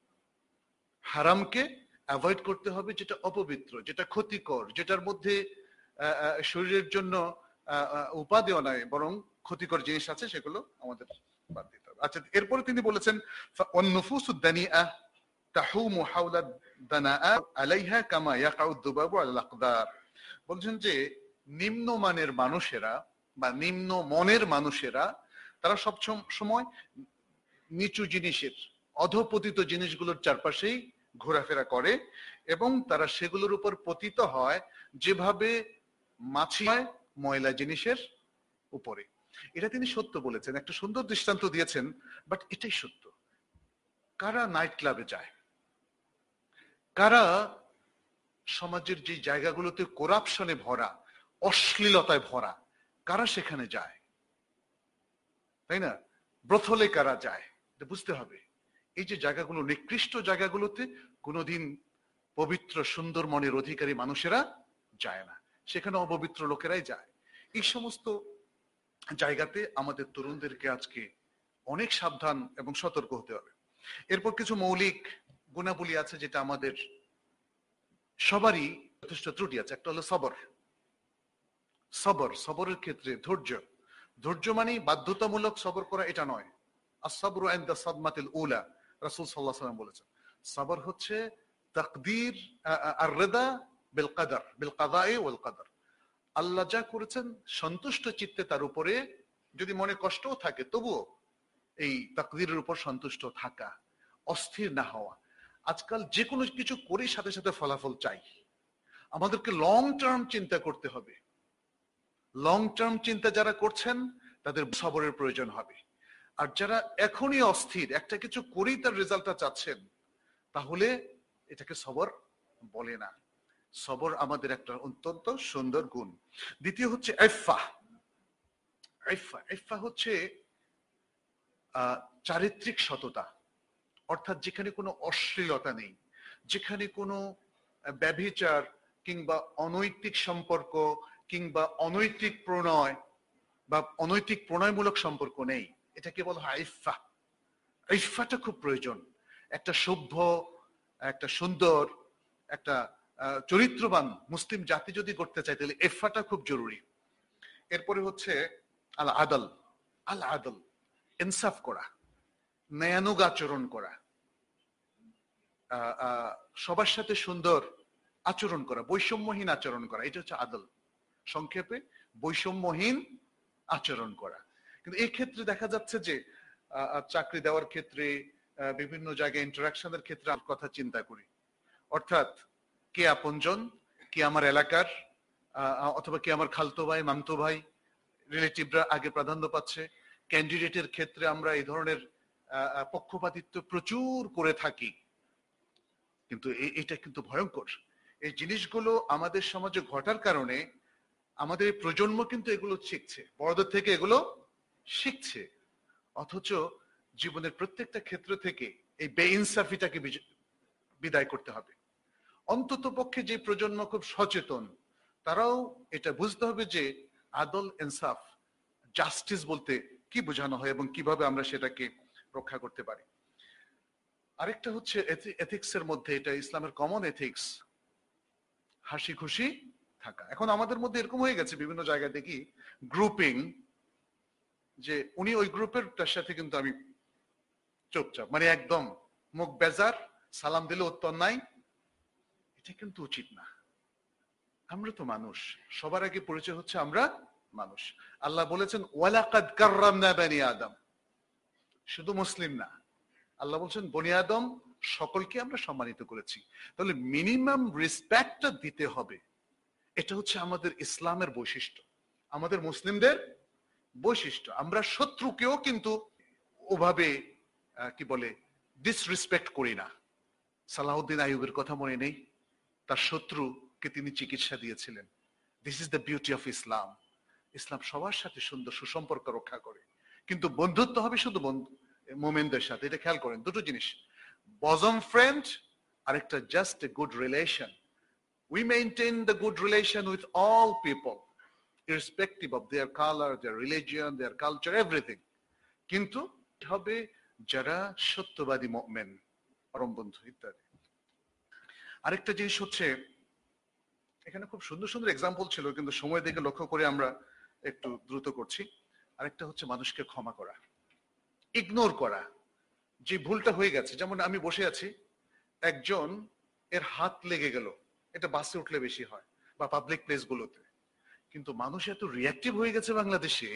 হারামকে, অ্যাভয়েড করতে হবে যেটা অপবিত্র, যেটা ক্ষতিকর, যেটার মধ্যে শরীরের জন্য উপাদেয় নয় বরং ক্ষতিকর জিনিস আছে, সেগুলো আমাদের বাদ দিতে হবে। আচ্ছা, এরপরে তিনি বলেছেন ওয়ান্নুফুসুদ দানিআ তাহুমু হাওলা দানাআ আলাইহা কামা ইয়াকাউ যুবাবু আলাল আকদার। বলছেন যে নিম্নমানের মানুষেরা বা নিম্ন মনের মানুষেরা, তারা সব সময় নিচু জিনিসের, অধপতিত জিনিসগুলোর চারপাশেই ঘোরাফেরা করে এবং তারা সেগুলোর উপর পতিত হয় যেভাবে মাছি হয় ময়লা জিনিসের উপরে। এটা তিনি সত্য বলেছেন, একটা সুন্দর দৃষ্টান্ত দিয়েছেন, বাট এটাই সত্য। কারা নাইট ক্লাবে যায়, কারা সমাজের যে জায়গাগুলোতে করাপশনে ভরা, অশ্লীলতায় ভরা, কারা সেখানে যায়, তাই না? ব্রথলে কারা যায়, বুঝতে হবে। এই যে জায়গাগুলো, নিকৃষ্ট জায়গাগুলোতে কোনোদিন পবিত্র সুন্দর মনের অধিকারী মানুষেরা যায় না, সেখানে অপবিত্র লোকেরাই যায়। এই সমস্ত জায়গাতে আমাদের তরুণদেরকে আজকে অনেক সাবধান এবং সতর্ক হতে হবে। এরপর কিছু মৌলিক গুণাবলী আছে যেটা আমাদের সবারই যথেষ্ট ত্রুটি আছে। একটা হলো সবর। সবর, সবরের ক্ষেত্রে ধৈর্য। ধৈর্য মানে বাধ্যতামূলক সবর করা এটা নয়। আস-সাবরু ইনদা সাদমাতিল উলা, রাসূল সাল্লাল্লাহু আলাইহি ওয়াসাল্লাম বলেছেন সবর হচ্ছে তাকদীর আর রিদা বিল কদর, বিল কদাই ওয়াল কদর। আল্লাহ যা করেছেন সন্তুষ্ট চিত্তে তার উপরে যদি মনে কষ্টও থাকে তবুও এই তাকদীরের উপর সন্তুষ্ট থাকা, অস্থির না হওয়া। আজকাল যে কোনো কিছু করে সাথে সাথে ফলাফল চাই, আমাদেরকে লং টার্ম চিন্তা করতে হবে। লং টার্ম চিন্তা যারা করছেন তাদের সবরের প্রয়োজন হবে। আর যারা এখনই অস্থির, একটা কিছু করেই তার রেজাল্টটা চাচ্ছেন, তাহলে এটাকে সবর বলে না। সবর আমাদের একটা অত্যন্ত সুন্দর গুণ। দ্বিতীয় হচ্ছে ইফফা। ইফফা ইফফা হচ্ছে আহ চারিত্রিক সততা, অর্থাৎ যেখানে কোনো অশ্লীলতা নেই, যেখানে কোনো ব্যভিচার কিংবা অনৈতিক সম্পর্ক কিংবা অনৈতিক প্রণয় বা অনৈতিক প্রণয়মূলক সম্পর্ক নেই, এটাকে বলা হয় ইফফা। ইফফাটা খুব প্রয়োজন। একটা সভ্য, একটা সুন্দর, একটা চরিত্রবান মুসলিম জাতি যদি করতে চায় তাহলে ইফফাটা খুব জরুরি। এরপরে হচ্ছে আল আদল। আল আদল ইনসাফ করা, ন্যায়ানুগ আচরণ করা, সবার সাথে সুন্দর আচরণ করা, বৈষম্যহীন আচরণ করা, এটা হচ্ছে আদল। সংক্ষেপে বৈষম্যহীন আচরণ করা। কিন্তু এই ক্ষেত্রে দেখা যাচ্ছে যে চাকরি দেওয়ার ক্ষেত্রে, বিভিন্ন জায়গায় ইন্টারাকশনের ক্ষেত্রে কথা চিন্তা করি, অর্থাৎ কে আপনজন, কে আমার এলাকার, অথবা কে আমার খালতো ভাই, মামতো ভাই, রিলেটিভরা আগে প্রাধান্য পাচ্ছে। ক্যান্ডিডেটের ক্ষেত্রে আমরা এই ধরনের পক্ষপাতিত্ব প্রচুর করে থাকি, কিন্তু এটা কিন্তু ভয়ঙ্কর। এই জিনিসগুলো আমাদের সমাজে ঘটার কারণে আমাদের প্রজন্ম কিন্তু এগুলো শিখছে, বড়দের থেকে এগুলো শিখছে, অথচ জীবনের প্রত্যেকটা ক্ষেত্র থেকে এই বেইনসাফিটাকে বিদায় করতে হবে। অন্তত পক্ষে যে প্রজন্ম খুব সচেতন, তারাও এটা বুঝতে হবে যে আদল, ইনসাফ, জাস্টিস বলতে কি বোঝানো হয় এবং কিভাবে আমরা সেটাকে রক্ষা করতে পারি। আরেকটা হচ্ছে এথিক্স এর মধ্যে, এটা ইসলামের কমন এথিক্স, হাসি খুশি থাকা। এখন আমাদের মধ্যে এরকম হয়ে গেছে, বিভিন্ন জায়গায় দেখি গ্রুপিং, যে উনি ওই গ্রুপের তার সাথে কিন্তু আমি চুপচাপ, মানে একদম মুখ বেজার, সালাম দিলে উত্তর নাই। এটা কিন্তু উচিত না। আমরা তো মানুষ, সবার আগে পরিচয় হচ্ছে আমরা মানুষ। আল্লাহ বলেছেন ওয়ালাকাদ কাররামনা বানি আদম, শুধু মুসলিম না, আল্লাহ বলছেন বনি আদম সকলকে আমরা সম্মানিত করেছি। তাহলে মিনিমাম রেসপেক্টটা দিতে হবে। এটা হচ্ছে আমাদের ইসলামের বৈশিষ্ট্য, আমাদের মুসলিমদের বৈশিষ্ট্য। আমরা শত্রুকেও কিন্তু ওভাবে কি বলে ডিসরেসপেক্ট করি না। সালাউদ্দিন আইয়ুবের কথা মনে নেই? তার শত্রুকে তিনি চিকিৎসা দিয়েছিলেন। This is the beauty of Islam. ইসলাম সবার সাথে সুন্দর সুসম্পর্ক রক্ষা করে, কিন্তু বন্ধুত্ব হবে শুধু বন্ধু মোমেনদের সাথে। এটা খেয়াল করেন, দুটো জিনিস, বজম ফ্রেন্ড আরেকটা just a good relation. We maintain the good relation with all people, irrespective of their color, their religion, their culture, everything. কিন্তু হবে যারা সত্যবাদী মুমিন, পরম বন্ধু ইত্যাদি। আরেকটা জিনিস হচ্ছে, এখানে খুব সুন্দর সুন্দর এক্সাম্পল ছিল, কিন্তু সময় দেখে লক্ষ্য করে আমরা একটু দ্রুত করছি। আরেকটা হচ্ছে মানুষকে ক্ষমা করা, ইগনোর করা। যে ভুলটা হয়ে গেছে, যেমন আমি বসে আছি, একজন এর হাত লেগে গেল, এটা বাসে উঠলে বেশি হয় বা পাবলিক প্লেস গুলোতে, কিন্তু মানুষ এত রিয়াক্টিভ হয়ে গেছে বাংলাদেশে,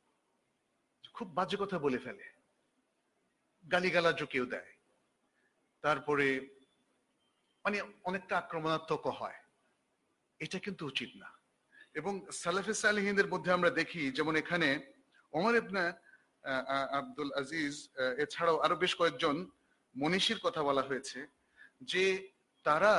খুব বাজে কথা বলে ফেলে, গালিগালাজও কেউ দেয়, তারপরে মানে অনেকটা আক্রমণাত্মক হয়। এটা কিন্তু উচিত না। এবং সালাফে সালেহিনদের মধ্যে আমরা দেখি, যেমন এখানে ওমর ইবনে আব্দুল আজিজ, এছাড়াও আরো বেশ কয়েকজন মনীষীর কথা বলা হয়েছে, যে তারা,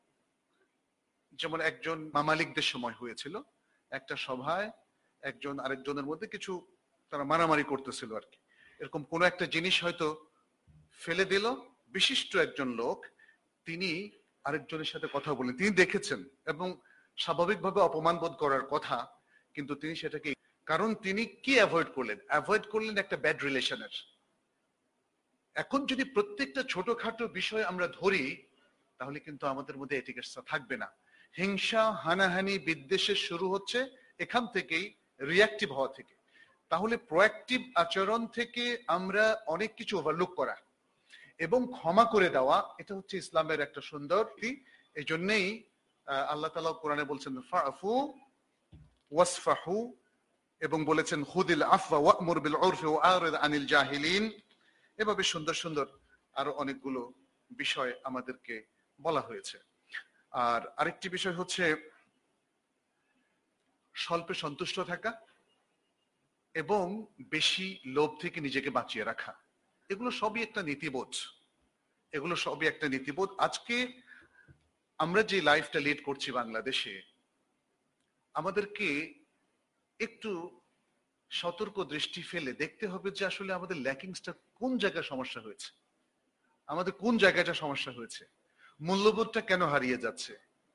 যেমন একজন মামালিকদের সময় হয়েছিল, একটা সভায় একজন আরেকজনের মধ্যে কিছু তারা মারামারি করতেছিল আর কি, এরকম কোন একটা জিনিস হয়তো ফেলে দিল। বিশিষ্ট একজন লোক, তিনি আরেকজনের সাথে কথা বলেন, তিনি দেখেছেন এবং স্বাভাবিকভাবে অপমান বোধ করার কথা, কিন্তু তিনি সেটাকে, কারণ তিনি কি অ্যাভয়েড করলেন? অ্যাভয়েড করলেন একটা ব্যাড রিলেশনের। এখন যদি প্রত্যেকটা ছোটখাটো বিষয় আমরা ধরি, তাহলে কিন্তু আমাদের মধ্যে এটিকেটসটা থাকবে না। হিংসা, হানাহানি, বিদ্বেষের শুরু হচ্ছে এখান থেকেই, রিয়াক্টিভ হওয়া থেকে। তাহলে প্রোঅ্যাক্টিভ আচরণ থেকে আমরা অনেক কিছু ওভারলুক করা এবং ক্ষমা করে দেওয়া, এটা হচ্ছে ইসলামের একটা সুন্দর দিক। এই জন্যই আল্লাহ তাআলা কোরআনে বলছেন ফাফু ওয়াসফাহু, এবং বলেছেন খুদিল আফওয়া ওয়া'মুর বিল উরফি ওয়া আরিদ আনিল জাহিলিন। এভাবে সুন্দর সুন্দর আরো অনেকগুলো বিষয় আমাদেরকে বলা হয়েছে। আর আরেকটি বিষয় হচ্ছে স্বল্পে সন্তুষ্ট থাকা এবং বেশি লোভ থেকে নিজেকে বাঁচিয়ে রাখা। এগুলো সবই একটা নীতিবোধ, এগুলো সবই একটা নীতিবোধ। আজকে আমরা যে লাইফটা লিড করছি বাংলাদেশে, আমাদেরকে একটু সতর্ক দৃষ্টি ফেলে দেখতে হবে যে আসলে আমাদের ল্যাকিংসটা কোন জায়গায় সমস্যা হয়েছে, আমাদের কোন জায়গাটা সমস্যা হয়েছে, মূল্যবোধটা কেন হারিয়ে যাচ্ছে,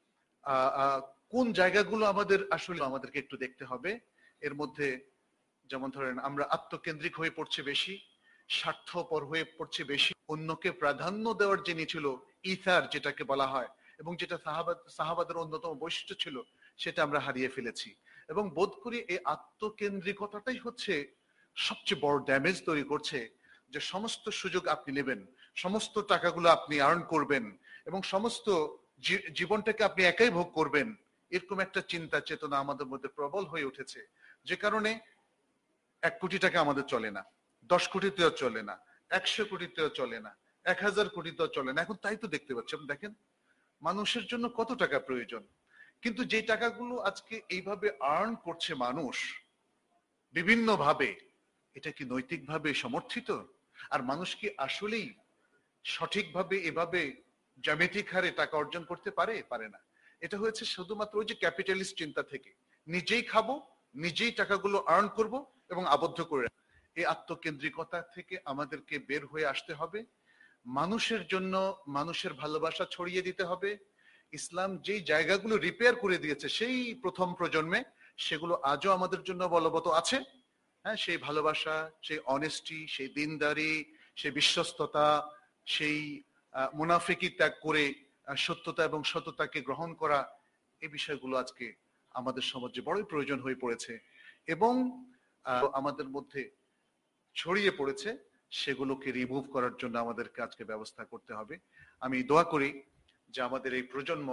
কোন জায়গাগুলো আমাদের আসলে আমাদেরকে একটু দেখতে হবে। এর মধ্যে যেমন ধরেন আমরা আত্মকেন্দ্রিক হয়ে পড়ছে বেশি, স্বার্থপর হয়ে পড়ছে বেশি, অন্যকে প্রাধান্য দেওয়ার যিনি ছিল ইথার যেটাকে বলা হয়, এবং যেটা সাহাবাদ সাহাবাদের অন্যতম বৈশিষ্ট্য ছিল, সেটা আমরা হারিয়ে ফেলেছি। এবং বোধ করি এই আত্মকেন্দ্রিকতাটাই হচ্ছে সবচেয়ে বড় ড্যামেজ তৈরি করছে, যে সমস্ত সুযোগ আপনি নেবেন, সমস্ত টাকাগুলো আপনি আর্ন করবেন এবং সমস্ত জীবনটাকে আপনি একাই ভোগ করবেন, এরকম একটা চিন্তা চেতনা আমাদের মধ্যে প্রবল হয়ে উঠেছে। যে কারণে এক কোটি টাকা আমাদের চলে না, দশ কোটিতেও চলে না, একশো কোটিতেও চলে না, এক হাজার কোটিতেও চলে না। এখন তাই তো দেখতে পাচ্ছি, আপনি দেখেন মানুষের জন্য কত টাকা প্রয়োজন, কিন্তু যে টাকাগুলো আজকে এইভাবে আর্ন করছে মানুষ বিভিন্ন ভাবে, এটা কি নৈতিকভাবে সমর্থিত? আর মানুষ কি আসলেই সঠিকভাবে এভাবে জ্যামিতিক হারে টাকা অর্জন করতে পারে? পারে না। এটা হয়েছে শুধুমাত্র ওই যে ক্যাপিটালিস্ট চিন্তা থেকে, নিজেই খাবো, নিজেই টাকাগুলো আর্ন করব এবং আবদ্ধ করে। এই আত্মকেন্দ্রিকতা থেকে আমাদেরকে বের হয়ে আসতে হবে, মানুষের জন্য মানুষের ভালোবাসা ছড়িয়ে দিতে হবে। ইসলাম যেই জায়গাগুলো রিপেয়ার করে দিয়েছে সেই প্রথম প্রজন্মে, সেগুলো আজও আমাদের জন্য বলবৎ আছে। হ্যাঁ, সেই ভালোবাসা, সেই অনেস্টি, সেই দিনদারি, সেই বিশ্বস্ততা, সেই মুনাফিকি ত্যাগ করে সত্যতা এবং সততাকে গ্রহণ করা, এই বিষয়গুলো আজকে আমাদের সমাজে বড়ই প্রয়োজন হয়ে পড়েছে এবং আমাদের মধ্যে ছড়িয়ে পড়েছে। সেগুলোকে রিমুভ করার জন্য আমাদেরকে আজকে ব্যবস্থা করতে হবে। আমি দোয়া করি যে আমাদের এই প্রজন্ম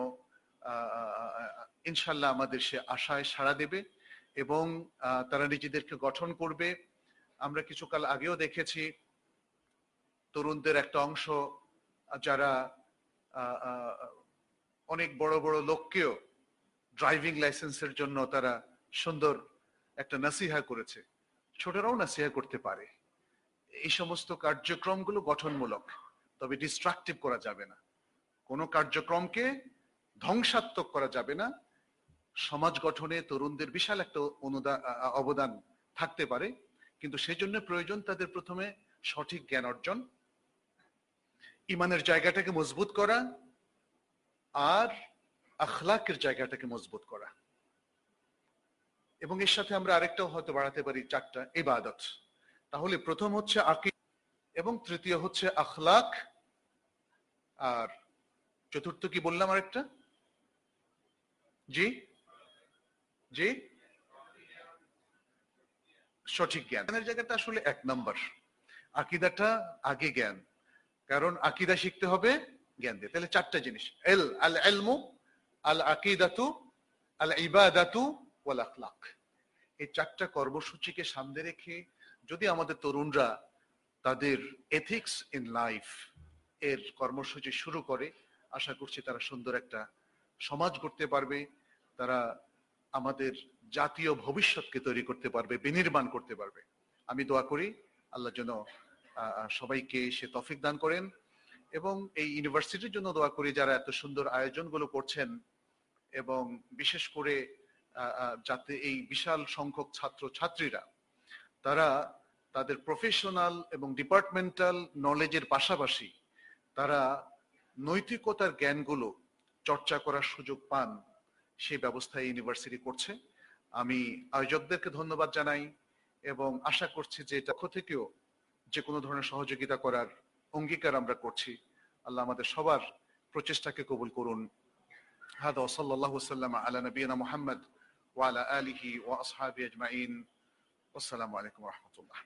ইনশাল্লাহ আমাদের সে আশায় সাড়া দেবে এবং তারা নিজেদেরকে গঠন করবে। আমরা কিছুকাল আগেও দেখেছি তরুণদের একটা অংশ যারা অনেক বড় বড় লোককেও ড্রাইভিং লাইসেন্সের জন্য তারা সুন্দর একটা নাসিহা করেছে। ছোটরাও নাসিহা করতে পারে। এই সমস্ত কার্যক্রমগুলো গঠনমূলক, তবে ডিস্ট্রাকটিভ করা যাবে না, কোনো কার্যক্রমকে ধ্বংসাত্মক করা যাবে না। সমাজ গঠনে তরুণদের বিশাল একটা অনুদান অবদান থাকতে পারে, কিন্তু সেজন্য প্রয়োজন তাদের প্রথমে সঠিক জ্ঞান অর্জন, ইমানের জায়গাটাকে মজবুত করা আর আখলাকের জায়গাটাকে মজবুত করা। এবং এর সাথে আমরা আরেকটাও হয়তো বাড়াতে পারি, চারটা ইবাদত। তাহলে প্রথম হচ্ছে আকীদা এবং তৃতীয় হচ্ছে আখলাক, আর চতুর্থ কি বললাম আরেকটা? জি জি সঠিক জ্ঞান। জ্ঞানের জায়গাটা আসলে এক নম্বর, আকীদাটা আগে জ্ঞান, কারণ আকীদা শিখতে হবে জ্ঞান দিয়ে। তাহলে চারটা জিনিস, এল আল ইলমু আল আকীদাতু আল ইবাদাতু ওয়াল আখলাক। এই চারটা কর্মসূচিকে সামনে রেখে যদি আমাদের তরুণরা তাদের এথিক্স ইন লাইফ এর কর্মসূচি শুরু করে, আশা করছি তারা সুন্দর একটা সমাজ করতে পারবে, তারা আমাদের জাতীয় ভবিষ্যৎকে তৈরি করতে পারবে, বিনির্মাণ করতে পারবে। আমি দোয়া করি আল্লাহ যেন সবাইকে সে তৌফিক দান করেন এবং এই ইউনিভার্সিটির জন্য দোয়া করি যারা এত সুন্দর আয়োজনগুলো করছেন, এবং বিশেষ করে যাতে এই বিশাল সংখ্যক ছাত্র ছাত্রীরা তারা তাদের প্রফেশনাল এবং ডিপার্টমেন্টাল নলেজের পাশাপাশি তারা নৈতিকতার জ্ঞানগুলো চর্চা করার সুযোগ পান, সেই ব্যবস্থা ইউনিভার্সিটি করছে। আমি আয়োজকদেরকে ধন্যবাদ জানাই এবং আশা করছি যে এটা পক্ষ থেকেও যে কোনো ধরনের সহযোগিতা করার অঙ্গীকার আমরা করছি। আল্লাহ আমাদের সবার প্রচেষ্টাকে কবুল করুন। হাদা ওয়া সাল্লাল্লাহু ওয়া সাল্লামা আলা নবিয়িনা মুহাম্মদ ওয়া আলা আলিহি ওয়া আসহাবিহি আজমাইন। আসসালামু আলাইকুম রহমতুল্লাহ।